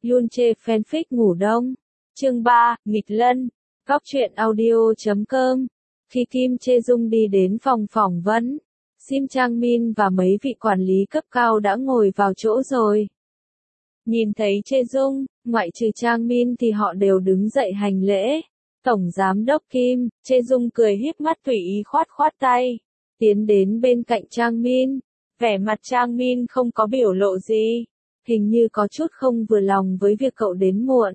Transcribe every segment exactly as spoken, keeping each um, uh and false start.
Yun Che fanfic ngủ đông. Chương ba, nghịch lân. Góc truyện audio chấm com. Khi Kim Che Dung đi đến phòng phỏng vấn, Sim Chang Min và mấy vị quản lý cấp cao đã ngồi vào chỗ rồi. Nhìn thấy Che Dung, ngoại trừ Chang Min thì họ đều đứng dậy hành lễ. Tổng giám đốc Kim, Che Dung cười híp mắt tùy ý khoát khoát tay, tiến đến bên cạnh Chang Min. Vẻ mặt Chang Min không có biểu lộ gì, hình như có chút không vừa lòng với việc cậu đến muộn.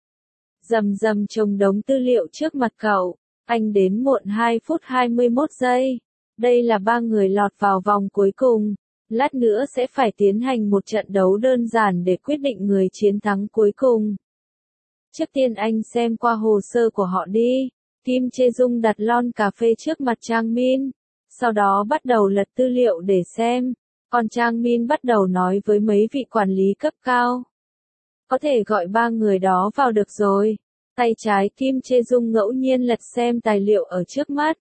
Rầm rầm chồng đống tư liệu trước mặt cậu, anh đến muộn hai phút hai mươi mốt giây. Đây là ba người lọt vào vòng cuối cùng, lát nữa sẽ phải tiến hành một trận đấu đơn giản để quyết định người chiến thắng cuối cùng. Trước tiên anh xem qua hồ sơ của họ đi. Kim Che Dung đặt lon cà phê trước mặt Chang Min, sau đó bắt đầu lật tư liệu để xem, còn Chang Min bắt đầu nói với mấy vị quản lý cấp cao. Có thể gọi ba người đó vào được rồi. Tay trái Kim Che Dung ngẫu nhiên lật xem tài liệu ở trước mắt.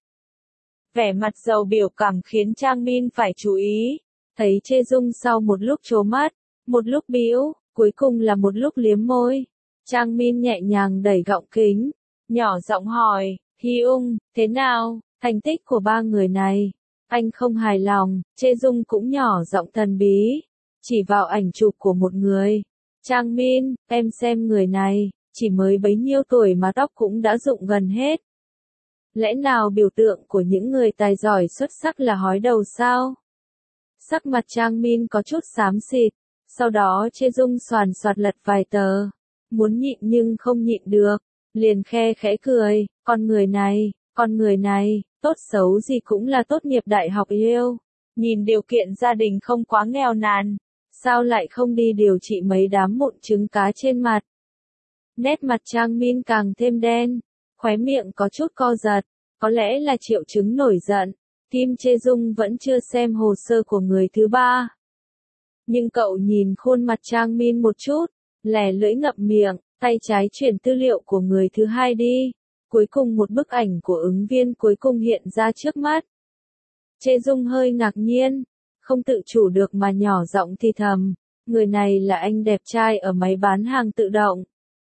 Vẻ mặt giàu biểu cảm khiến Chang Min phải chú ý. Thấy Che Dung sau một lúc trố mắt, một lúc bĩu, cuối cùng là một lúc liếm môi. Chang Min nhẹ nhàng đẩy gọng kính, nhỏ giọng hỏi, Hyung, thế nào, thành tích của ba người này? Anh không hài lòng. Che Dung cũng nhỏ giọng thần bí, chỉ vào ảnh chụp của một người. Chang Min, em xem người này, chỉ mới bấy nhiêu tuổi mà tóc cũng đã rụng gần hết. Lẽ nào biểu tượng của những người tài giỏi xuất sắc là hói đầu sao? Sắc mặt Chang Min có chút xám xịt, sau đó Che Dung soàn soạt lật vài tờ, muốn nhịn nhưng không nhịn được, liền khe khẽ cười, con người này, con người này, tốt xấu gì cũng là tốt nghiệp đại học yêu, nhìn điều kiện gia đình không quá nghèo nàn, sao lại không đi điều trị mấy đám mụn trứng cá trên mặt. Nét mặt Chang Min càng thêm đen, khóe miệng có chút co giật, có lẽ là triệu chứng nổi giận. Kim Che Dung vẫn chưa xem hồ sơ của người thứ ba. Nhưng cậu nhìn khuôn mặt Chang Min một chút, lẻ lưỡi ngậm miệng, tay trái chuyển tư liệu của người thứ hai đi. Cuối cùng một bức ảnh của ứng viên cuối cùng hiện ra trước mắt. Che Dung hơi ngạc nhiên, không tự chủ được mà nhỏ giọng thì thầm, người này là anh đẹp trai ở máy bán hàng tự động.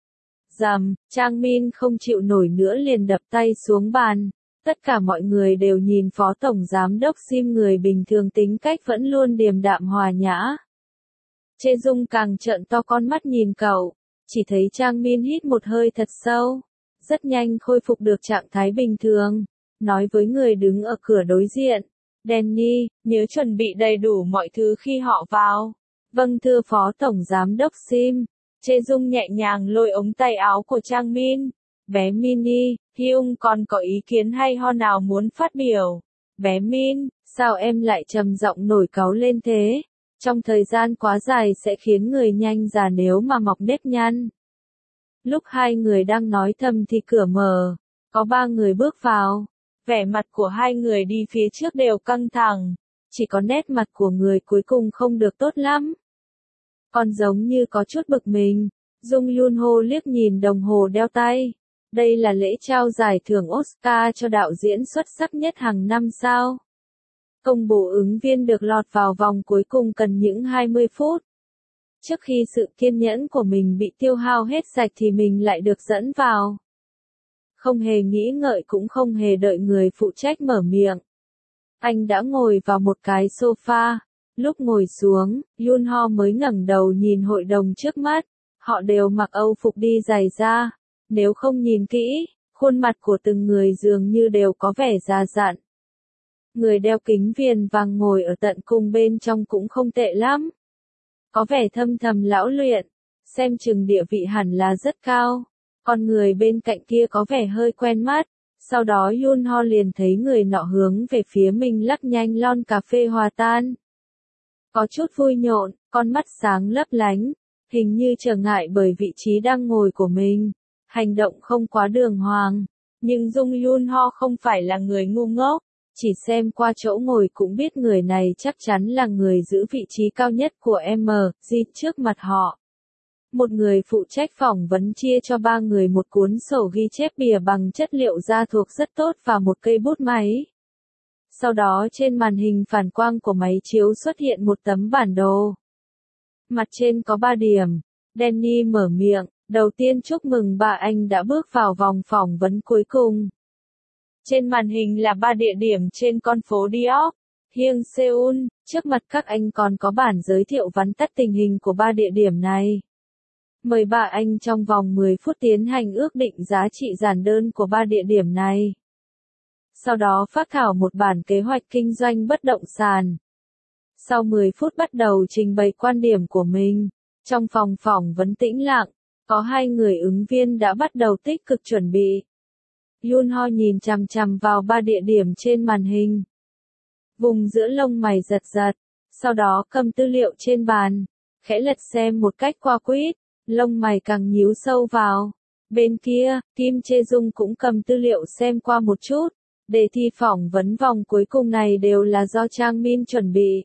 Rầm, Chang Min không chịu nổi nữa liền đập tay xuống bàn. Tất cả mọi người đều nhìn phó tổng giám đốc Sim, người bình thường tính cách vẫn luôn điềm đạm hòa nhã. Che Dung càng trợn to con mắt nhìn cậu, chỉ thấy Chang Min hít một hơi thật sâu, rất nhanh khôi phục được trạng thái bình thường, nói với người đứng ở cửa đối diện, Danny, nhớ chuẩn bị đầy đủ mọi thứ khi họ vào. Vâng thưa phó tổng giám đốc Sim. Che Dung nhẹ nhàng lôi ống tay áo của Chang Min. Bé Mini, Hyung còn có ý kiến hay ho nào muốn phát biểu? Bé Min, sao em lại trầm giọng nổi cáu lên thế? Trong thời gian quá dài sẽ khiến người nhanh già nếu mà mọc nếp nhăn. Lúc hai người đang nói thầm thì cửa mở, có ba người bước vào. Vẻ mặt của hai người đi phía trước đều căng thẳng, chỉ có nét mặt của người cuối cùng không được tốt lắm. Còn giống như có chút bực mình. Dung Yun Ho liếc nhìn đồng hồ đeo tay. Đây là lễ trao giải thưởng Oscar cho đạo diễn xuất sắc nhất hàng năm sao? Công bố ứng viên được lọt vào vòng cuối cùng cần những hai mươi phút. Trước khi sự kiên nhẫn của mình bị tiêu hao hết sạch thì mình lại được dẫn vào. Không hề nghĩ ngợi cũng không hề đợi người phụ trách mở miệng. Anh đã ngồi vào một cái sofa. Lúc ngồi xuống, Yun Ho mới ngẩng đầu nhìn hội đồng trước mắt. Họ đều mặc Âu phục đi giày da. Nếu không nhìn kỹ, khuôn mặt của từng người dường như đều có vẻ già dặn. Người đeo kính viền vàng ngồi ở tận cùng bên trong cũng không tệ lắm. Có vẻ thâm thầm lão luyện, xem chừng địa vị hẳn là rất cao. Còn người bên cạnh kia có vẻ hơi quen mắt. Sau đó Yun Ho liền thấy người nọ hướng về phía mình lắc nhanh lon cà phê hòa tan. Có chút vui nhộn, con mắt sáng lấp lánh, hình như trở ngại bởi vị trí đang ngồi của mình. Hành động không quá đường hoàng, nhưng Dung Yun Ho không phải là người ngu ngốc, chỉ xem qua chỗ ngồi cũng biết người này chắc chắn là người giữ vị trí cao nhất của em giê trước mặt họ. Một người phụ trách phỏng vấn chia cho ba người một cuốn sổ ghi chép bìa bằng chất liệu da thuộc rất tốt và một cây bút máy. Sau đó trên màn hình phản quang của máy chiếu xuất hiện một tấm bản đồ. Mặt trên có ba điểm. Danny mở miệng, đầu tiên chúc mừng ba anh đã bước vào vòng phỏng vấn cuối cùng. Trên màn hình là ba địa điểm trên con phố Diop, Hyung Seoul, trước mặt các anh còn có bản giới thiệu vắn tắt tình hình của ba địa điểm này. Mời ba anh trong vòng mười phút tiến hành ước định giá trị giản đơn của ba địa điểm này. Sau đó phác thảo một bản kế hoạch kinh doanh bất động sản. Sau mười phút bắt đầu trình bày quan điểm của mình. Trong phòng phỏng vấn tĩnh lặng, có hai người ứng viên đã bắt đầu tích cực chuẩn bị. Yunho nhìn chằm chằm vào ba địa điểm trên màn hình. Vùng giữa lông mày giật giật, sau đó cầm tư liệu trên bàn, khẽ lật xem một cách qua quýt, lông mày càng nhíu sâu vào. Bên kia, Kim Chae-jung cũng cầm tư liệu xem qua một chút. Đề thi phỏng vấn vòng cuối cùng này đều là do Trang Min chuẩn bị.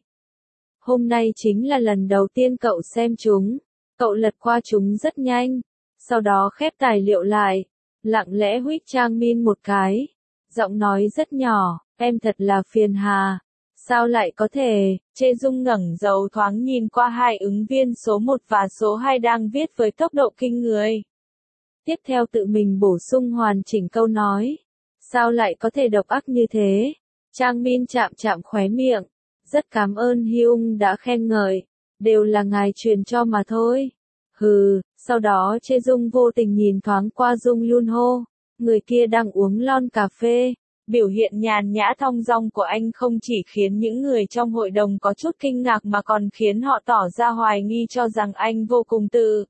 Hôm nay chính là lần đầu tiên cậu xem chúng. Cậu lật qua chúng rất nhanh, sau đó khép tài liệu lại, lặng lẽ huých Trang Min một cái. Giọng nói rất nhỏ, em thật là phiền hà. Sao lại có thể? Chae-jung ngẩng đầu thoáng nhìn qua hai ứng viên số một và số hai đang viết với tốc độ kinh người. Tiếp theo tự mình bổ sung hoàn chỉnh câu nói. Sao lại có thể độc ác như thế? Trang Min chạm chạm khóe miệng. Rất cảm ơn Hyung đã khen ngợi. Đều là ngài truyền cho mà thôi. Hừ, sau đó Chae-jung vô tình nhìn thoáng qua Jung Yunho. Người kia đang uống lon cà phê. Biểu hiện nhàn nhã thong dong của anh không chỉ khiến những người trong hội đồng có chút kinh ngạc mà còn khiến họ tỏ ra hoài nghi cho rằng anh vô cùng tự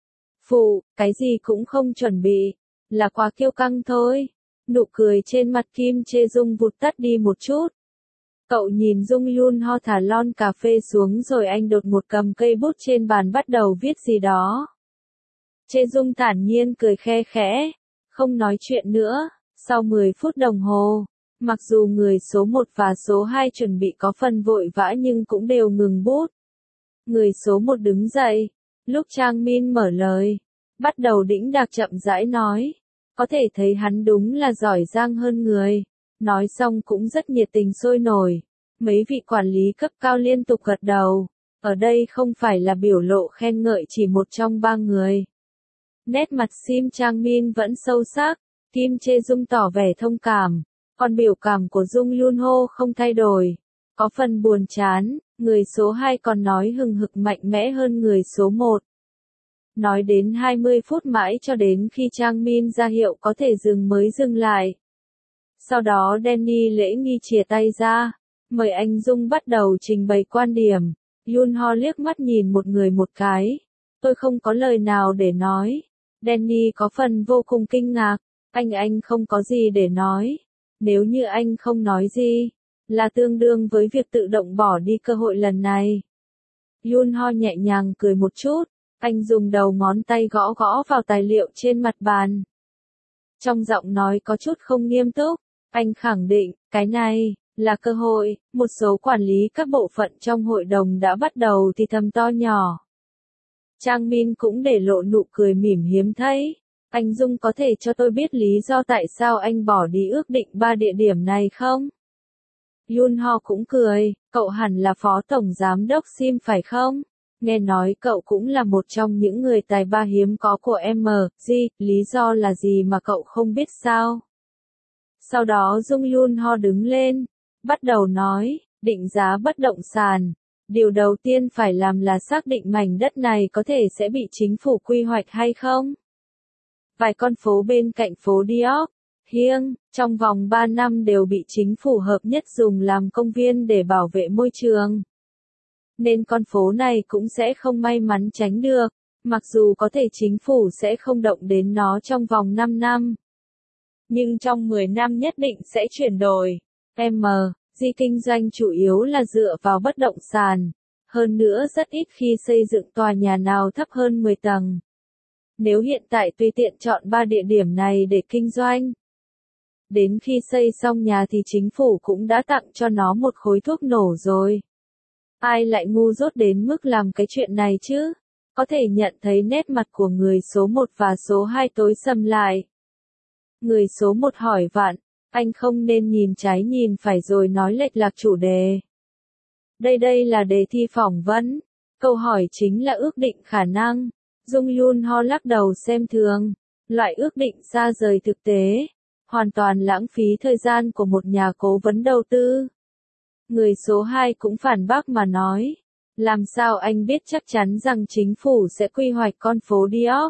phụ, cái gì cũng không chuẩn bị. Là quá kiêu căng thôi. Nụ cười trên mặt Kim Chae-jung vụt tắt đi một chút. Cậu nhìn Jung Yunho thả lon cà phê xuống rồi anh đột ngột cầm cây bút trên bàn bắt đầu viết gì đó. Chae-jung thản nhiên cười khe khẽ, không nói chuyện nữa. Sau mười phút đồng hồ, mặc dù người số một và số hai chuẩn bị có phần vội vã nhưng cũng đều ngừng bút. Người số một đứng dậy, lúc Trang Min mở lời, bắt đầu đĩnh đạc chậm rãi nói. Có thể thấy hắn đúng là giỏi giang hơn người. Nói xong cũng rất nhiệt tình sôi nổi. Mấy vị quản lý cấp cao liên tục gật đầu. Ở đây không phải là biểu lộ khen ngợi chỉ một trong ba người. Nét mặt Sim Trang Min vẫn sâu sắc. Kim Chae-jung tỏ vẻ thông cảm. Còn biểu cảm của Jung Yunho không thay đổi. Có phần buồn chán. Người số hai còn nói hừng hực mạnh mẽ hơn người số một. Nói đến hai mươi phút mãi cho đến khi Trang Min ra hiệu có thể dừng mới dừng lại. Sau đó Danny lễ nghi chìa tay ra, mời anh Dung bắt đầu trình bày quan điểm. Yunho liếc mắt nhìn một người một cái. Tôi không có lời nào để nói. Danny có phần vô cùng kinh ngạc. Anh anh không có gì để nói. Nếu như anh không nói gì, là tương đương với việc tự động bỏ đi cơ hội lần này. Yunho nhẹ nhàng cười một chút. Anh dùng đầu ngón tay gõ gõ vào tài liệu trên mặt bàn. Trong giọng nói có chút không nghiêm túc, anh khẳng định, cái này, là cơ hội. Một số quản lý các bộ phận trong hội đồng đã bắt đầu thì thầm to nhỏ. Trang Min cũng để lộ nụ cười mỉm hiếm thấy. Anh Dung có thể cho tôi biết lý do tại sao anh bỏ đi ước định ba địa điểm này không? Yunho cũng cười, cậu hẳn là phó tổng giám đốc Sim phải không? Nghe nói cậu cũng là một trong những người tài ba hiếm có của em giê, lý do là gì mà cậu không biết sao? Sau đó Jung Yunho đứng lên, bắt đầu nói, định giá bất động sản. Điều đầu tiên phải làm là xác định mảnh đất này có thể sẽ bị chính phủ quy hoạch hay không. Vài con phố bên cạnh phố Diop, Hyung, trong vòng ba năm đều bị chính phủ hợp nhất dùng làm công viên để bảo vệ môi trường. Nên con phố này cũng sẽ không may mắn tránh được, mặc dù có thể chính phủ sẽ không động đến nó trong vòng năm năm. Nhưng trong mười năm nhất định sẽ chuyển đổi. em giê kinh doanh chủ yếu là dựa vào bất động sản. Hơn nữa rất ít khi xây dựng tòa nhà nào thấp hơn mười tầng. Nếu hiện tại tùy tiện chọn ba địa điểm này để kinh doanh, đến khi xây xong nhà thì chính phủ cũng đã tặng cho nó một khối thuốc nổ rồi. Ai lại ngu dốt đến mức làm cái chuyện này chứ? Có thể nhận thấy nét mặt của người số một và số hai tối sầm lại. Người số một hỏi vặn, anh không nên nhìn trái nhìn phải rồi nói lệch lạc chủ đề. Đây đây là đề thi phỏng vấn. Câu hỏi chính là ước định khả năng. Dung Yun Ho lắc đầu xem thường. Loại ước định xa rời thực tế. Hoàn toàn lãng phí thời gian của một nhà cố vấn đầu tư. Người số hai cũng phản bác mà nói. Làm sao anh biết chắc chắn rằng chính phủ sẽ quy hoạch con phố Diop?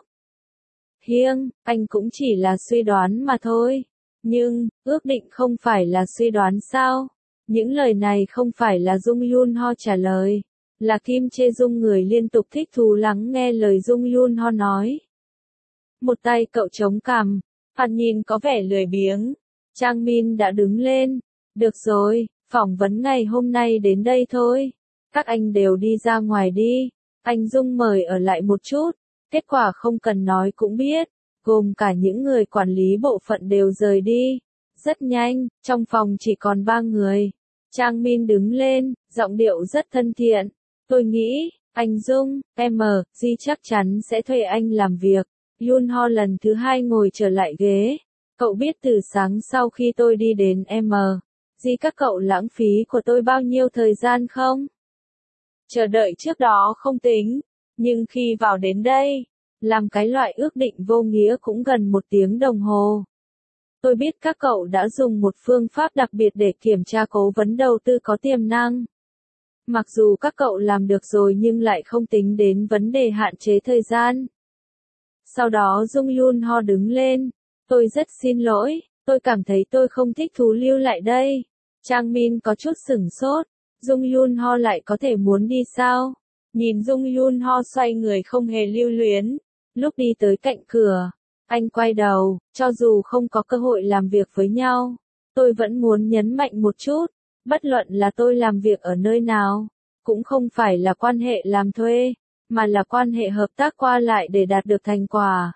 Hiêng, anh cũng chỉ là suy đoán mà thôi. Nhưng, ước định không phải là suy đoán sao? Những lời này không phải là Dung Yun Ho trả lời. Là Kim Chê Dung người liên tục thích thú lắng nghe lời Dung Yun Ho nói. Một tay cậu chống cằm, hắn nhìn có vẻ lười biếng. Trang Min đã đứng lên. Được rồi, phỏng vấn ngày hôm nay đến đây thôi. Các anh đều đi ra ngoài đi. Anh Dung mời ở lại một chút. Kết quả không cần nói cũng biết. Gồm cả những người quản lý bộ phận đều rời đi. Rất nhanh, trong phòng chỉ còn ba người. Trang Min đứng lên, giọng điệu rất thân thiện. Tôi nghĩ, anh Dung, em, Di chắc chắn sẽ thuê anh làm việc. Yun Ho lần thứ hai ngồi trở lại ghế. Cậu biết từ sáng sau khi tôi đi đến em, Di các cậu lãng phí của tôi bao nhiêu thời gian không? Chờ đợi trước đó không tính, nhưng khi vào đến đây, làm cái loại ước định vô nghĩa cũng gần một tiếng đồng hồ. Tôi biết các cậu đã dùng một phương pháp đặc biệt để kiểm tra cố vấn đầu tư có tiềm năng. Mặc dù các cậu làm được rồi nhưng lại không tính đến vấn đề hạn chế thời gian. Sau đó Dung Yun Ho đứng lên. Tôi rất xin lỗi, tôi cảm thấy tôi không thích thú lưu lại đây. Trang Min có chút sửng sốt. Dung Yun Ho lại có thể muốn đi sao? Nhìn Dung Yun Ho xoay người không hề lưu luyến. Lúc đi tới cạnh cửa, anh quay đầu, cho dù không có cơ hội làm việc với nhau, tôi vẫn muốn nhấn mạnh một chút, bất luận là tôi làm việc ở nơi nào, cũng không phải là quan hệ làm thuê, mà là quan hệ hợp tác qua lại để đạt được thành quả.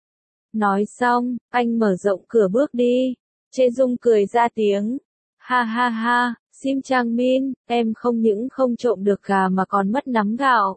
Nói xong, anh mở rộng cửa bước đi. Chê Dung cười ra tiếng. Ha ha ha, Sim Trang Min, em không những không trộm được gà mà còn mất nắm gạo.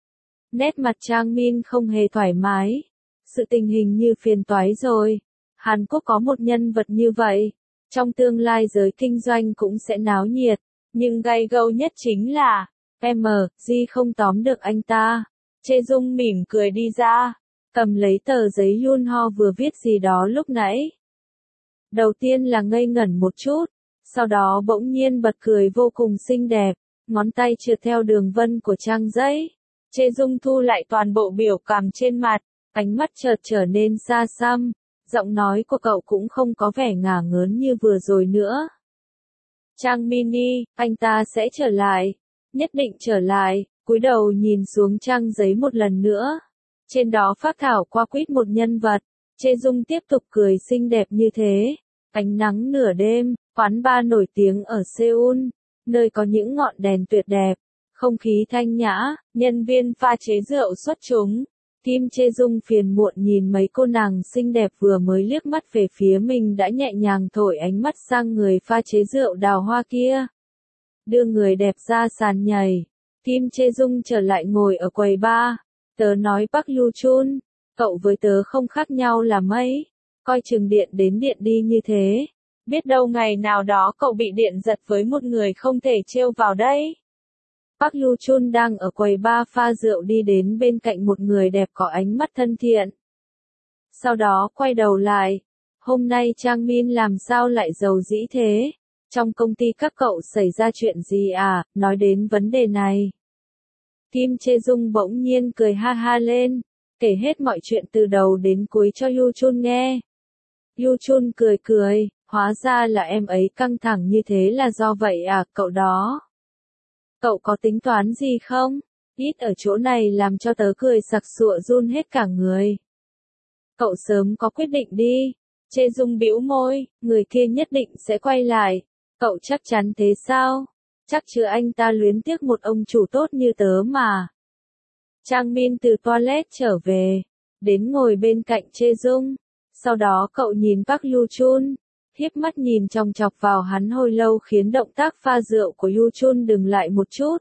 Nét mặt Trang Min không hề thoải mái. Sự tình hình như phiền toái rồi. Hàn Quốc có một nhân vật như vậy. Trong tương lai giới kinh doanh cũng sẽ náo nhiệt. Nhưng gay gâu nhất chính là, em, Di không tóm được anh ta. Chê Dung mỉm cười đi ra. Cầm lấy tờ giấy Yun Ho vừa viết gì đó lúc nãy. Đầu tiên là ngây ngẩn một chút. Sau đó bỗng nhiên bật cười vô cùng xinh đẹp. Ngón tay trượt theo đường vân của trang giấy. Chê Dung thu lại toàn bộ biểu cảm trên mặt. Ánh mắt chợt trở nên xa xăm. Giọng nói của cậu cũng không có vẻ ngả ngớn như vừa rồi nữa. Trang Mini, anh ta sẽ trở lại. Nhất định trở lại. Cúi đầu nhìn xuống trang giấy một lần nữa. Trên đó phác thảo qua quýt một nhân vật. Chê Dung tiếp tục cười xinh đẹp như thế. Ánh nắng nửa đêm, quán bar nổi tiếng ở Seoul, nơi có những ngọn đèn tuyệt đẹp, không khí thanh nhã, nhân viên pha chế rượu xuất chúng. Kim Chê Dung phiền muộn nhìn mấy cô nàng xinh đẹp vừa mới liếc mắt về phía mình đã nhẹ nhàng thổi ánh mắt sang người pha chế rượu đào hoa kia. Đưa người đẹp ra sàn nhảy. Kim Chê Dung trở lại ngồi ở quầy bar. Tớ nói Park Yu Chun, cậu với tớ không khác nhau là mấy. Coi chừng điện đến điện đi như thế. Biết đâu ngày nào đó cậu bị điện giật với một người không thể trêu vào đây. Park Yu Chun đang ở quầy bar pha rượu đi đến bên cạnh một người đẹp có ánh mắt thân thiện. Sau đó quay đầu lại. Hôm nay Trang Min làm sao lại giàu dĩ thế? Trong công ty các cậu xảy ra chuyện gì à? Nói đến vấn đề này. Kim Chê Dung bỗng nhiên cười ha ha lên. Kể hết mọi chuyện từ đầu đến cuối cho Yu Chun nghe. Yu Chun cười cười. Hóa ra là em ấy căng thẳng như thế là do vậy à, cậu đó. Cậu có tính toán gì không? Ít ở chỗ này làm cho tớ cười sặc sụa run hết cả người. Cậu sớm có quyết định đi. Chê Dung bĩu môi, người kia nhất định sẽ quay lại. Cậu chắc chắn thế sao? Chắc chứ anh ta luyến tiếc một ông chủ tốt như tớ mà. Trang Min từ toilet trở về, đến ngồi bên cạnh Chê Dung. Sau đó cậu nhìn Park Yu Chun, hiếp mắt nhìn chòng chọc vào hắn hồi lâu khiến động tác pha rượu của Yu Chun dừng lại một chút.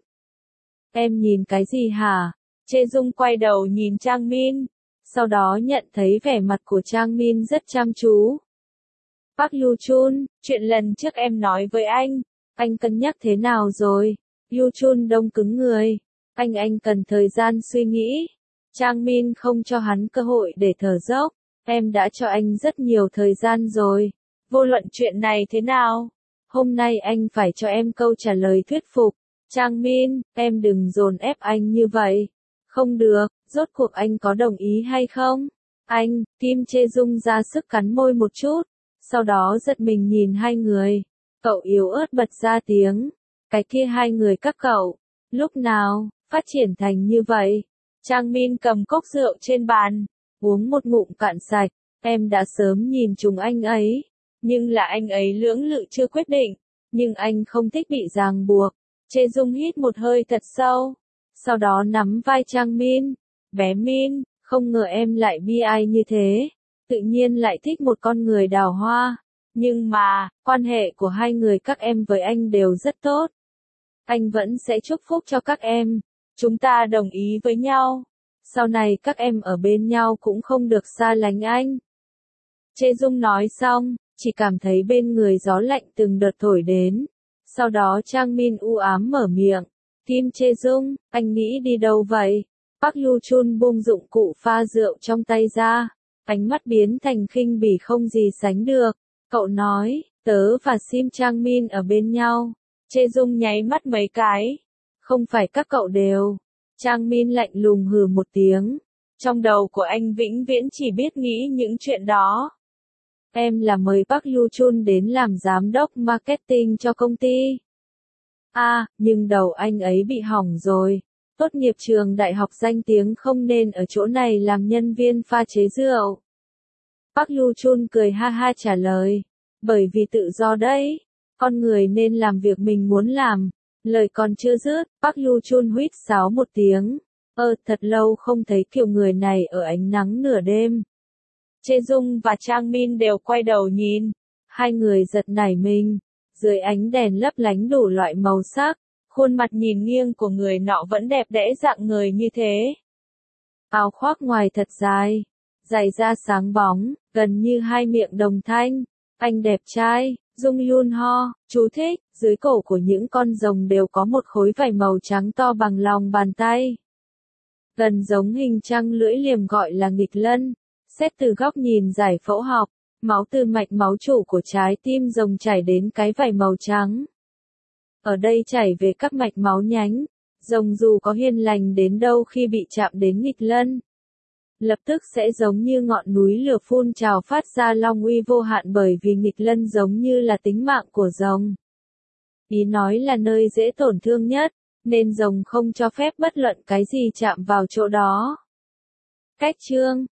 Em nhìn cái gì hả? Chê Dung quay đầu nhìn Trang Min, sau đó nhận thấy vẻ mặt của Trang Min rất chăm chú. Park Yu Chun, chuyện lần trước em nói với anh, anh cân nhắc thế nào rồi? Yu Chun đông cứng người. Anh anh cần thời gian suy nghĩ. Trang Min không cho hắn cơ hội để thở dốc. Em đã cho anh rất nhiều thời gian rồi. Vô luận chuyện này thế nào, hôm nay anh phải cho em câu trả lời thuyết phục. Trang Min, em đừng dồn ép anh như vậy. Không được, rốt cuộc anh có đồng ý hay không? Anh, Kim Chê Dung ra sức cắn môi một chút, sau đó giật mình nhìn hai người. Cậu yếu ớt bật ra tiếng. Cái kia hai người các cậu, lúc nào, phát triển thành như vậy? Trang Min cầm cốc rượu trên bàn, uống một ngụm cạn sạch. Em đã sớm nhìn chúng anh ấy, nhưng là anh ấy lưỡng lự chưa quyết định, nhưng anh không thích bị ràng buộc. Chê Dung hít một hơi thật sâu, sau đó nắm vai Trang Min. Bé Min, không ngờ em lại bi ai như thế, tự nhiên lại thích một con người đào hoa. Nhưng mà, quan hệ của hai người các em với anh đều rất tốt. Anh vẫn sẽ chúc phúc cho các em. Chúng ta đồng ý với nhau. Sau này các em ở bên nhau cũng không được xa lánh anh. Chê Dung nói xong, chỉ cảm thấy bên người gió lạnh từng đợt thổi đến. Sau đó Trang Min u ám mở miệng. Kim Chê Dung, anh nghĩ đi đâu vậy? Park Lu Chun buông dụng cụ pha rượu trong tay ra. Ánh mắt biến thành khinh bỉ không gì sánh được. Cậu nói, tớ và Sim Trang Min ở bên nhau. Chê Dung nháy mắt mấy cái. Không phải các cậu đều. Trang Min lạnh lùng hừ một tiếng. Trong đầu của anh vĩnh viễn chỉ biết nghĩ những chuyện đó. Em là mời Park Lu Chun đến làm giám đốc marketing cho công ty. À, nhưng đầu anh ấy bị hỏng rồi. Tốt nghiệp trường đại học danh tiếng không nên ở chỗ này làm nhân viên pha chế rượu. Park Lu Chun cười ha ha trả lời. Bởi vì tự do đấy. Con người nên làm việc mình muốn làm. Lời còn chưa dứt, Park Lu Chun huýt sáo một tiếng. Ơ, thật lâu không thấy kiểu người này ở ánh nắng nửa đêm. Chê Dung và Trang Min đều quay đầu nhìn. Hai người giật nảy mình. Dưới ánh đèn lấp lánh đủ loại màu sắc, khuôn mặt nhìn nghiêng của người nọ vẫn đẹp đẽ dạng người như thế. Áo khoác ngoài thật dài, giày da sáng bóng, gần như hai miệng đồng thanh. Anh đẹp trai, Dung Yun Ho, chú thích, dưới cổ của những con rồng đều có một khối vảy màu trắng to bằng lòng bàn tay. Gần giống hình trăng lưỡi liềm gọi là nghịch lân. Xét từ góc nhìn giải phẫu học, máu từ mạch máu chủ của trái tim rồng chảy đến cái vảy màu trắng. Ở đây chảy về các mạch máu nhánh, rồng dù có hiền lành đến đâu khi bị chạm đến nghịch lân, lập tức sẽ giống như ngọn núi lửa phun trào phát ra long uy vô hạn bởi vì nghịch lân giống như là tính mạng của rồng. Ý nói là nơi dễ tổn thương nhất, nên rồng không cho phép bất luận cái gì chạm vào chỗ đó. Cách chương